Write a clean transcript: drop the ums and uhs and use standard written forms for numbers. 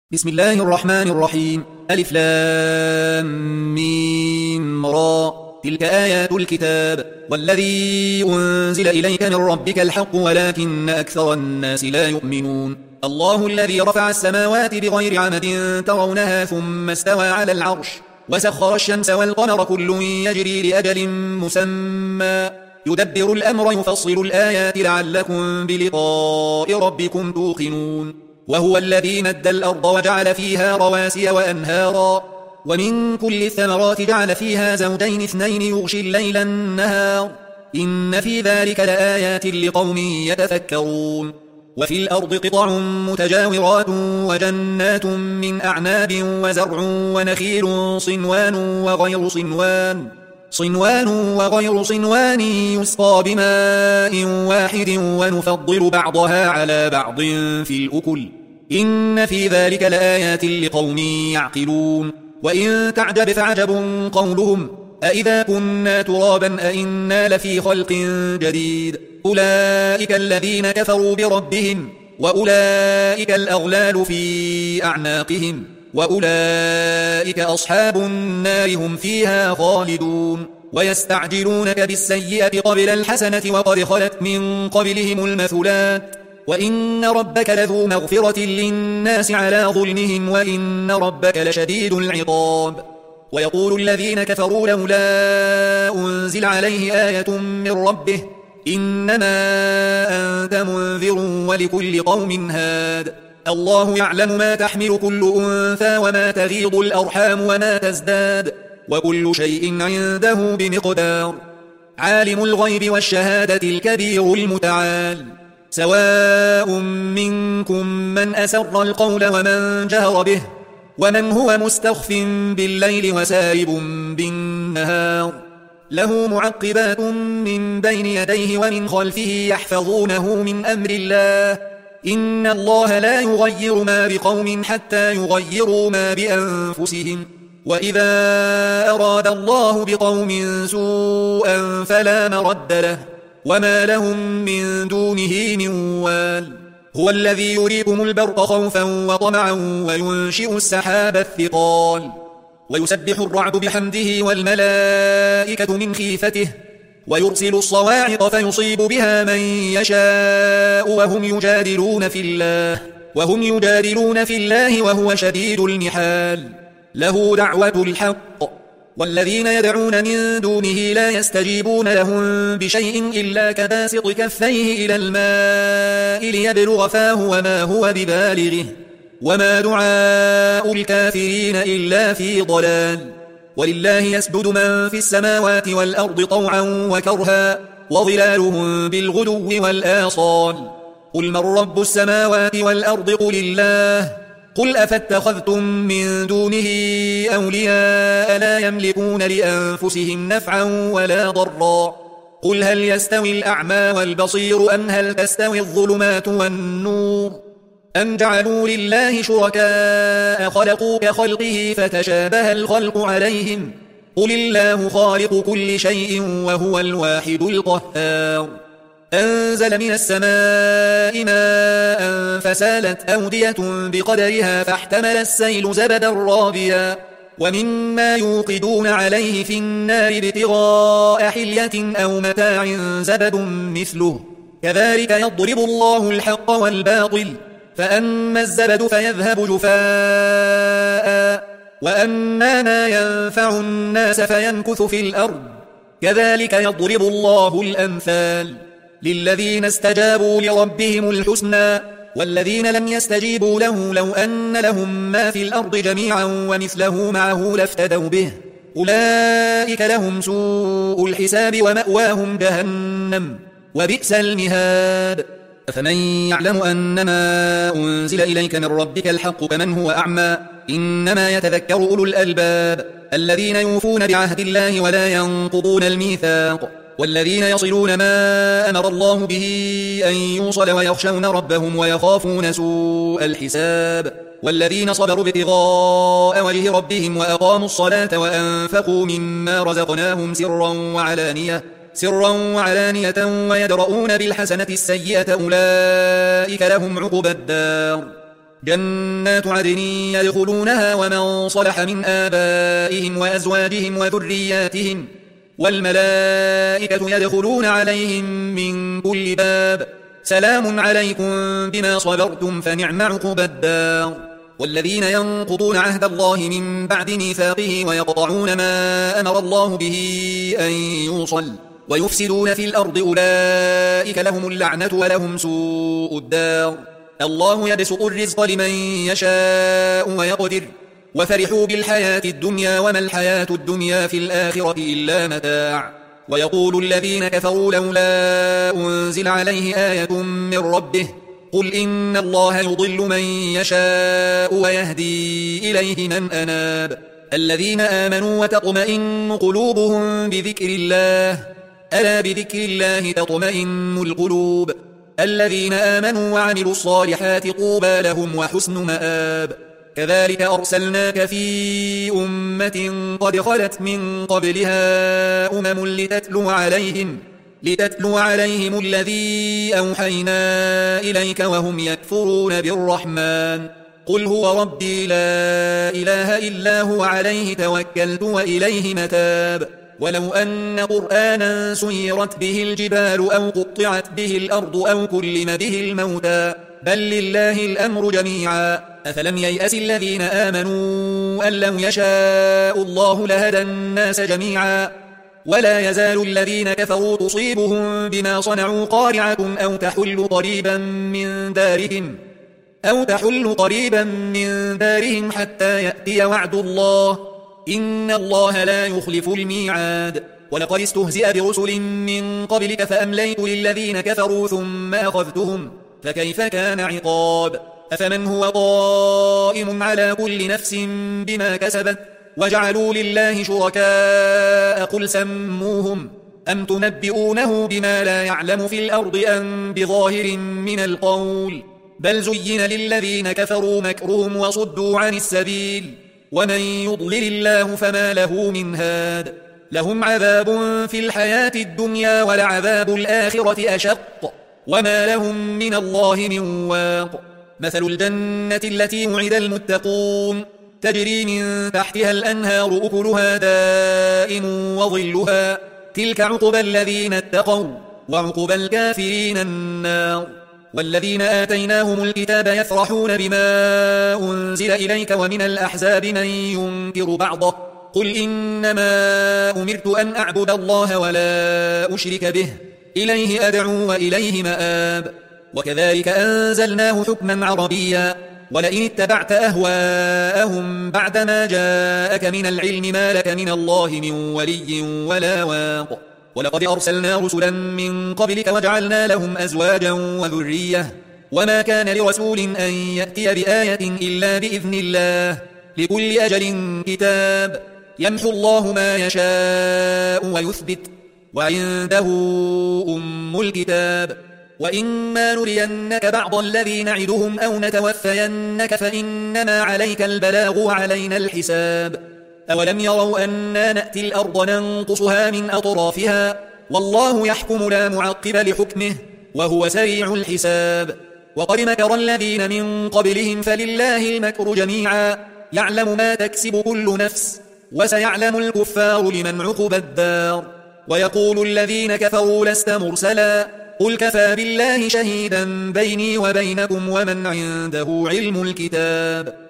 بسم الله الرحمن الرحيم. ألف لام ميم را. تلك آيات الكتاب والذي أنزل إليك من ربك الحق ولكن أكثر الناس لا يؤمنون. الله الذي رفع السماوات بغير عمد ترونها ثم استوى على العرش وسخر الشمس والقمر كل يجري لأجل مسمى يدبر الأمر يفصل الآيات لعلكم بلقاء ربكم توقنون. وهو الذي مد الأرض وجعل فيها رواسي وأنهارا ومن كل الثمرات جعل فيها زوجين اثنين يغشي الليل النهار إن في ذلك لآيات لقوم يتفكرون. وفي الأرض قطع متجاورات وجنات من أعناب وزرع ونخيل صنوان وغير صنوان يسقى بماء واحد ونفضل بعضها على بعض في الأكل إن في ذلك لآيات لقوم يعقلون. وإن تعجب فعجب قولهم أإذا كنا ترابا أإنا لفي خلق جديد أولئك الذين كفروا بربهم وأولئك الأغلال في أعناقهم وأولئك أصحاب النار هم فيها خالدون. ويستعجلونك بالسيئة قبل الحسنة وقد خلت من قبلهم المثلات وإن ربك لذو مغفرة للناس على ظلمهم وإن ربك لشديد العقاب. ويقول الذين كفروا لولا أنزل عليه آية من ربه إنما أنت منذر ولكل قوم هاد الله يعلم ما تحمل كل أنثى وما تغيض الأرحام وما تزداد وكل شيء عنده بمقدار. عالم الغيب والشهادة الكبير المتعال سواء منكم من أسر القول ومن جهر به ومن هو مستخف بالليل وسارب بالنهار له معقبات من بين يديه ومن خلفه يحفظونه من أمر الله إن الله لا يغير ما بقوم حتى يغيروا ما بأنفسهم وإذا أراد الله بقوم سوءا فلا مرد له وما لهم من دونه من وال. هو الذي يريكم البرق خوفا وطمعا وينشئ السحاب الثقال ويسبح الرعد بحمده والملائكة من خيفته ويرسل الصواعق فيصيب بها من يشاء وهم يجادلون في الله وهو شديد المحال. له دعوة الحق والذين يدعون من دونه لا يستجيبون لهم بشيء إلا كباسط كفيه إلى الماء ليبلغ فاه وما هو ببالغه وما دعاء الكافرين إلا في ضلال. ولله يسجد من في السماوات والأرض طوعا وكرها وظلالهم بالغدو والآصال. قل من رب السماوات والأرض قل الله قل أفاتخذتم من دونه أولياء لا يملكون لأنفسهم نفعا ولا ضرا قل هل يستوي الأعمى والبصير أم هل تستوي الظلمات والنور أم جعلوا لله شركاء خلقوا كخلقه فتشابه الخلق عليهم قل الله خالق كل شيء وهو الواحد القهار. أنزل من السماء ماء فسالت أودية بقدرها فاحتمل السيل زبدا رابيا ومما يوقدون عليه في النار ابتغاء حلية أو متاع زبد مثله كذلك يضرب الله الحق والباطل فأما الزبد فيذهب جفاء وأما ما ينفع الناس فيمكث في الأرض كذلك يضرب الله الأمثال. للذين استجابوا لربهم الحسنى والذين لم يستجيبوا له لو أن لهم ما في الأرض جميعا ومثله معه لافتدوا به أولئك لهم سوء الحساب ومأواهم جهنم وبئس المهاد. أفمن يعلم أنما أنزل إليك من ربك الحق كمن هو أعمى إنما يتذكر أولو الألباب الذين يوفون بعهد الله ولا ينقضون الميثاق والذين يصلون ما أمر الله به أن يوصل ويخشون ربهم ويخافون سوء الحساب والذين صبروا ابتغاء وجه ربهم وأقاموا الصلاة وأنفقوا مما رزقناهم سرا وعلانية ويدرؤون بالحسنة السيئة أولئك لهم عقبى الدار جنات عدن يدخلونها ومن صلح من آبائهم وأزواجهم وذرياتهم والملائكة يدخلون عليهم من كل باب سلام عليكم بما صبرتم فنعم عقبى الدار. والذين ينقضون عهد الله من بعد ميثاقه ويقطعون ما أمر الله به أن يوصل ويفسدون في الأرض أولئك لهم اللعنة ولهم سوء الدار. الله يبسط الرزق لمن يشاء ويقدر وفرحوا بالحياة الدنيا وما الحياة الدنيا في الآخرة إلا متاع. ويقول الذين كفروا لولا أنزل عليه آية من ربه قل إن الله يضل من يشاء ويهدي إليه من أناب. الذين آمنوا وتطمئن قلوبهم بذكر الله ألا بذكر الله تطمئن القلوب. الذين آمنوا وعملوا الصالحات طوبى لهم وحسن مآب. كذلك أرسلناك في أمة قد خلت من قبلها أمم لتتلو عليهم الذي أوحينا إليك وهم يكفرون بالرحمن قل هو ربي لا إله إلا هو عليه توكلت وإليه متاب. ولو أن قرآنا سيرت به الجبال أو قطعت به الأرض أو كلم به الموتى بل لله الأمر جميعا أفلم ييأس الذين آمنوا أن لو يشاء الله لهدى الناس جميعا ولا يزال الذين كفروا تصيبهم بما صنعوا قارعة أو تحل قريبا من دارهم حتى يأتي وعد الله إن الله لا يخلف الميعاد. ولقد استهزئ برسل من قبلك فأمليت للذين كفروا ثم أخذتهم فكيف كان عقاب. أفمن هو قائم على كل نفس بما كسبت وجعلوا لله شركاء قل سموهم أم تنبئونه بما لا يعلم في الأرض أم بظاهر من القول بل زين للذين كفروا مكرهم وصدوا عن السبيل ومن يضلل الله فما له من هاد. لهم عذاب في الحياة الدنيا ولعذاب الآخرة أشق وما لهم من الله من واق. مثل الجنة التي وعد المتقون تجري من تحتها الأنهار أكلها دائم وظلها تلك عقبى الذين اتقوا وعقبى الكافرين النار. والذين آتيناهم الكتاب يفرحون بما أنزل إليك ومن الأحزاب من ينكر بعضه قل إنما أمرت أن أعبد الله ولا أشرك به إليه أدعو وإليه مآب. وكذلك أنزلناه حكما عربيا ولئن اتبعت أهواءهم بعدما جاءك من العلم ما لك من الله من ولي ولا واق. ولقد أرسلنا رسلا من قبلك وجعلنا لهم أزواجا وذرية وما كان لرسول أن يأتي بآية إلا بإذن الله لكل أجل كتاب يمحو الله ما يشاء ويثبت وعنده أم الكتاب. وإما نرينك بعض الذي نعدهم أو نتوفينك فإنما عليك البلاغ وعلينا الحساب. أولم يروا أنا نأتي الأرض ننقصها من أطرافها والله يحكم لا معقب لحكمه وهو سريع الحساب. وقد مكر الذين من قبلهم فلله المكر جميعا يعلم ما تكسب كل نفس وسيعلم الكفار لمن عقبى الدار. ويقول الذين كفروا لست مرسلا قل كفى بالله شهيدا بيني وبينكم ومن عنده علم الكتاب.